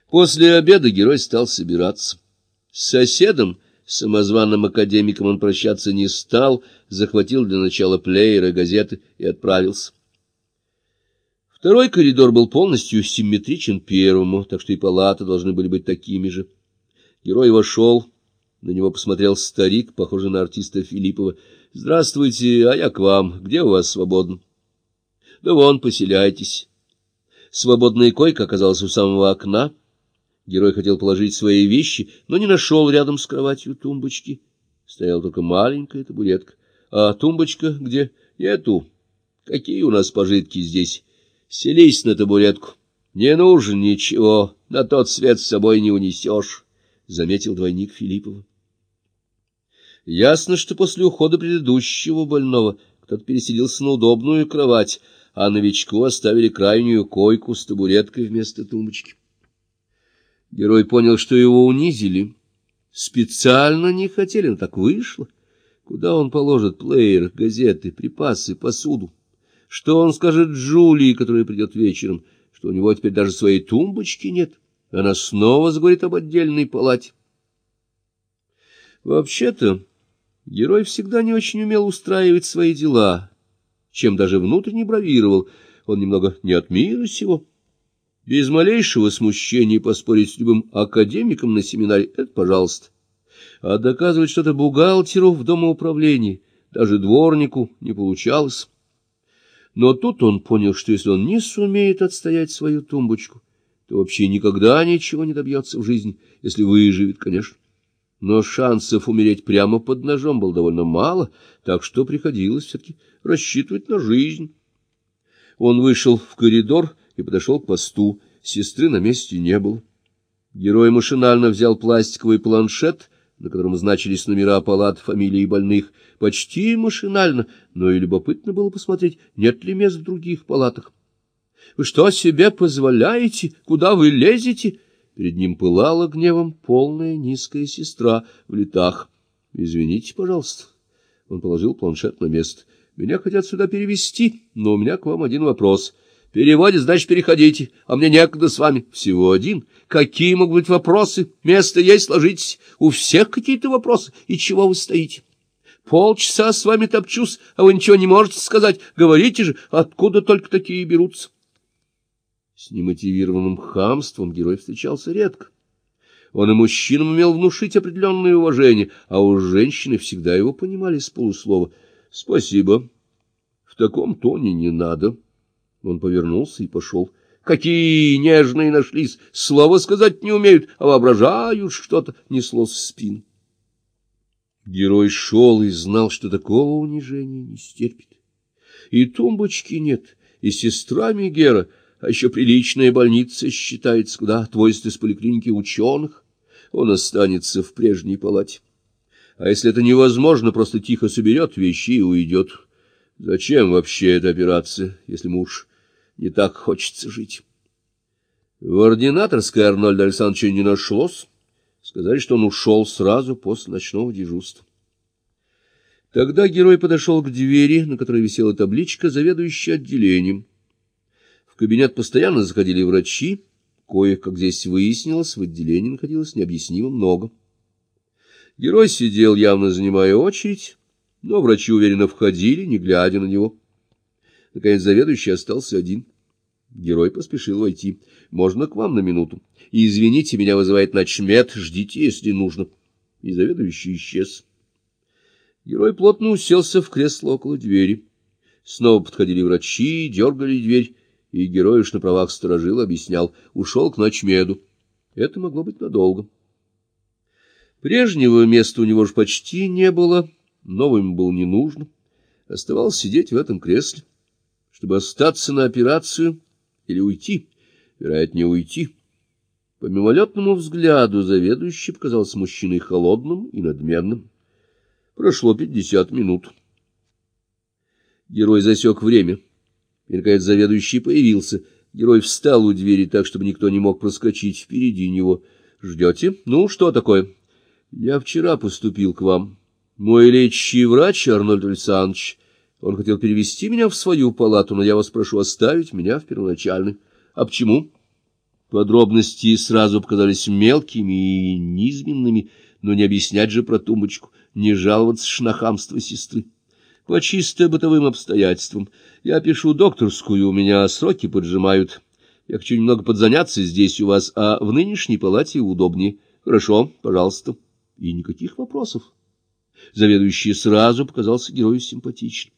После обеда герой стал собираться. С соседом, самозваным академиком, он прощаться не стал, захватил для начала плеера, газеты и отправился. Второй коридор был полностью симметричен первому, так что и палаты должны были быть такими же. Герой вошел, на него посмотрел старик, похожий на артиста Филиппова. — Здравствуйте, а я к вам. Где у вас свободно? — Да вон, поселяйтесь. Свободная койка оказалась у самого окна. Герой хотел положить свои вещи, но не нашел рядом с кроватью тумбочки. Стояла только маленькая табуретка. — А тумбочка где? — Нету. Какие у нас пожитки здесь? Селись на табуретку. Не нужен ничего, на тот свет с собой не унесешь, — заметил двойник Филиппова. Ясно, что после ухода предыдущего больного кто-то переселился на удобную кровать, а новичку оставили крайнюю койку с табуреткой вместо тумбочки. Герой понял, что его унизили. Специально не хотели, но так вышло. Куда он положит плеер, газеты, припасы, посуду? Что он скажет Джулии, которая придет вечером, что у него теперь даже своей тумбочки нет? Она снова заговорит об отдельной палате. Вообще-то, герой всегда не очень умел устраивать свои дела, чем даже внутренне бравировал. Он немного не от мира сего. Без малейшего смущения поспорить с любым академиком на семинаре — это пожалуйста. А доказывать что-то бухгалтеру в домоуправлении, даже дворнику, не получалось. Но тут он понял, что если он не сумеет отстоять свою тумбочку, то вообще никогда ничего не добьется в жизни, если выживет, конечно. Но шансов умереть прямо под ножом было довольно мало, так что приходилось все-таки рассчитывать на жизнь. Он вышел в коридор и подошел к посту. Сестры на месте не было. Герой машинально взял пластиковый планшет, на котором значились номера палат, фамилии больных. Почти машинально, но и любопытно было посмотреть, нет ли мест в других палатах. — Вы что себе позволяете? Куда вы лезете? Перед ним пылала гневом полная низкая сестра в летах. — Извините, пожалуйста. Он положил планшет на место. — Меня хотят сюда перевести, но у меня к вам один вопрос. — Переводит, значит, переходите, а мне некогда с вами. — Всего один. Какие могут быть вопросы? Место есть, ложитесь. У всех какие-то вопросы. И чего вы стоите? Полчаса с вами топчусь, а вы ничего не можете сказать. Говорите же, откуда только такие берутся? С немотивированным хамством герой встречался редко. Он и мужчинам умел внушить определенное уважение, а уж женщины всегда его понимали с полуслова. — Спасибо. В таком тоне не надо. Он повернулся и пошел. Какие нежные нашлись! Слова сказать не умеют, а воображают что-то, несло в спину. Герой шел и знал, что такого унижения не стерпит. И тумбочки нет, и сестра Мегера, а еще приличная больница считается, куда отвозят из поликлиники ученых. Он останется в прежней палате. А если это невозможно, просто тихо соберет вещи и уйдет. Зачем вообще эта операция, если муж не так хочется жить? В ординаторской Арнольда Александровича не нашлось. Сказали, что он ушел сразу после ночного дежурства. Тогда герой подошел к двери, на которой висела табличка «Заведующий отделением». В кабинет постоянно заходили врачи, коих, как здесь выяснилось, в отделении находилось необъяснимо много. Герой сидел, явно занимая очередь, но врачи уверенно входили, не глядя на него. Наконец заведующий остался один. Герой поспешил войти. — Можно к вам на минуту? — Извините, меня вызывает начмед, ждите, если нужно. И заведующий исчез. Герой плотно уселся в кресло около двери. Снова подходили врачи, дергали дверь, и герой уж на правах сторожила объяснял. Ушел к начмеду. Это могло быть надолго. Прежнего места у него же почти не было, новым было не нужно. Оставалось сидеть в этом кресле, чтобы остаться на операцию или уйти, вероятнее, уйти. По мимолетному взгляду заведующий показался мужчиной холодным и надменным. Прошло 50 минут. Герой засек время. И, наконец, заведующий появился. Герой встал у двери так, чтобы никто не мог проскочить впереди него. — Ждете? Ну, что такое? — Я вчера поступил к вам. Мой лечащий врач, Арнольд Александрович, он хотел перевести меня в свою палату, но я вас прошу оставить меня в первоначальной. — А почему? Подробности сразу показались мелкими и низменными, но не объяснять же про тумбочку, не жаловаться ж на хамство сестры. По чисто бытовым обстоятельствам. Я пишу докторскую, у меня сроки поджимают. Я хочу немного подзаняться здесь у вас, а в нынешней палате удобнее. Хорошо, пожалуйста. И никаких вопросов. Заведующий сразу показался герою симпатичным.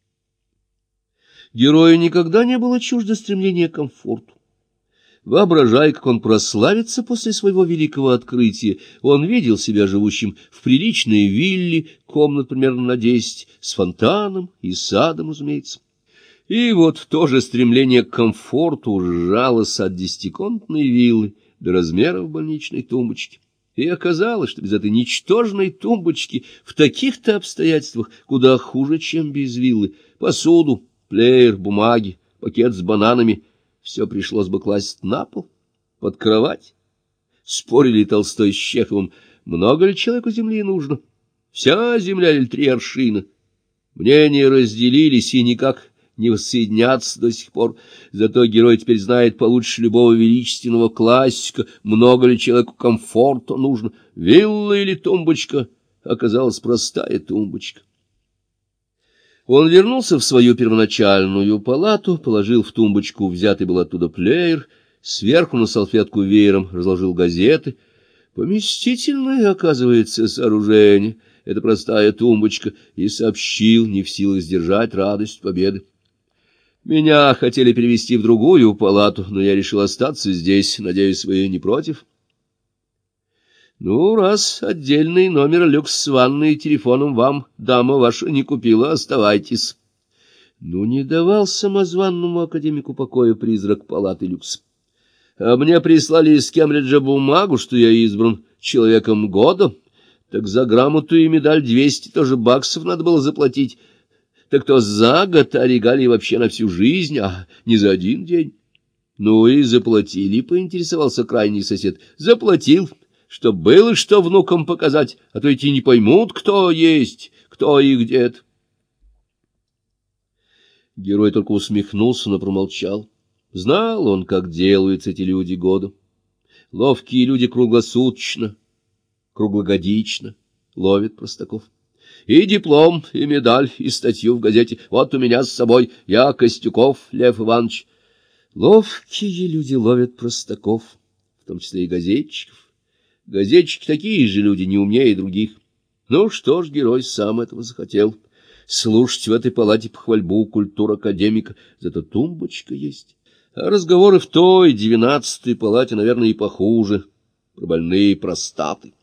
Герою никогда не было чуждо стремления к комфорту. Воображая, как он прославится после своего великого открытия, он видел себя живущим в приличной вилле, комнат примерно на 10, с фонтаном и садом, разумеется. И вот то же стремление к комфорту сжалось от 10-комнатной виллы до размеров больничной тумбочки. И оказалось, что без этой ничтожной тумбочки в таких-то обстоятельствах куда хуже, чем без виллы. Посуду, плеер, бумаги, пакет с бананами — все пришлось бы класть на пол, под кровать. Спорили Толстой с Чеховым, много ли человеку земли нужно? Вся земля или 3 аршина? Мнения разделились и никак не воссоединятся до сих пор. Зато герой теперь знает получше любого величественного классика, много ли человеку комфорта нужно. Вилла или тумбочка? Оказалась простая тумбочка. Он вернулся в свою первоначальную палату, положил в тумбочку взятый был оттуда плеер, сверху на салфетку веером разложил газеты. Поместительное, оказывается, сооружение, это простая тумбочка, и сообщил, не в силах сдержать радость победы. Меня хотели перевести в другую палату, но я решил остаться здесь, надеюсь, вы не против? Ну, раз отдельный номер люкс с ванной и телефоном вам дама ваша не купила, оставайтесь. Ну, не давал самозванному академику покоя призрак палаты люкс. А мне прислали из Кембриджа бумагу, что я избран человеком года. Так за грамоту и медаль 200 тоже баксов надо было заплатить. Так то за год, а регалии вообще на всю жизнь, а не за один день. Ну и заплатили, поинтересовался крайний сосед. Заплатил, чтоб было что внукам показать, а то эти не поймут, кто есть, кто и где-то. Герой только усмехнулся, но промолчал. Знал он, как делаются эти люди года. Ловкие люди круглосуточно, круглогодично ловят простаков. И диплом, и медаль, и статью в газете. Вот у меня с собой, я Костюков Лев Иванович. Ловкие люди ловят простаков, в том числе и газетчиков. Газетчики такие же люди, не умнее других. Ну что ж, герой сам этого захотел. Слушать в этой палате похвальбу культур академика, зато тумбочка есть. А разговоры в той 12-й палате, наверное, и похуже, про больные простаты.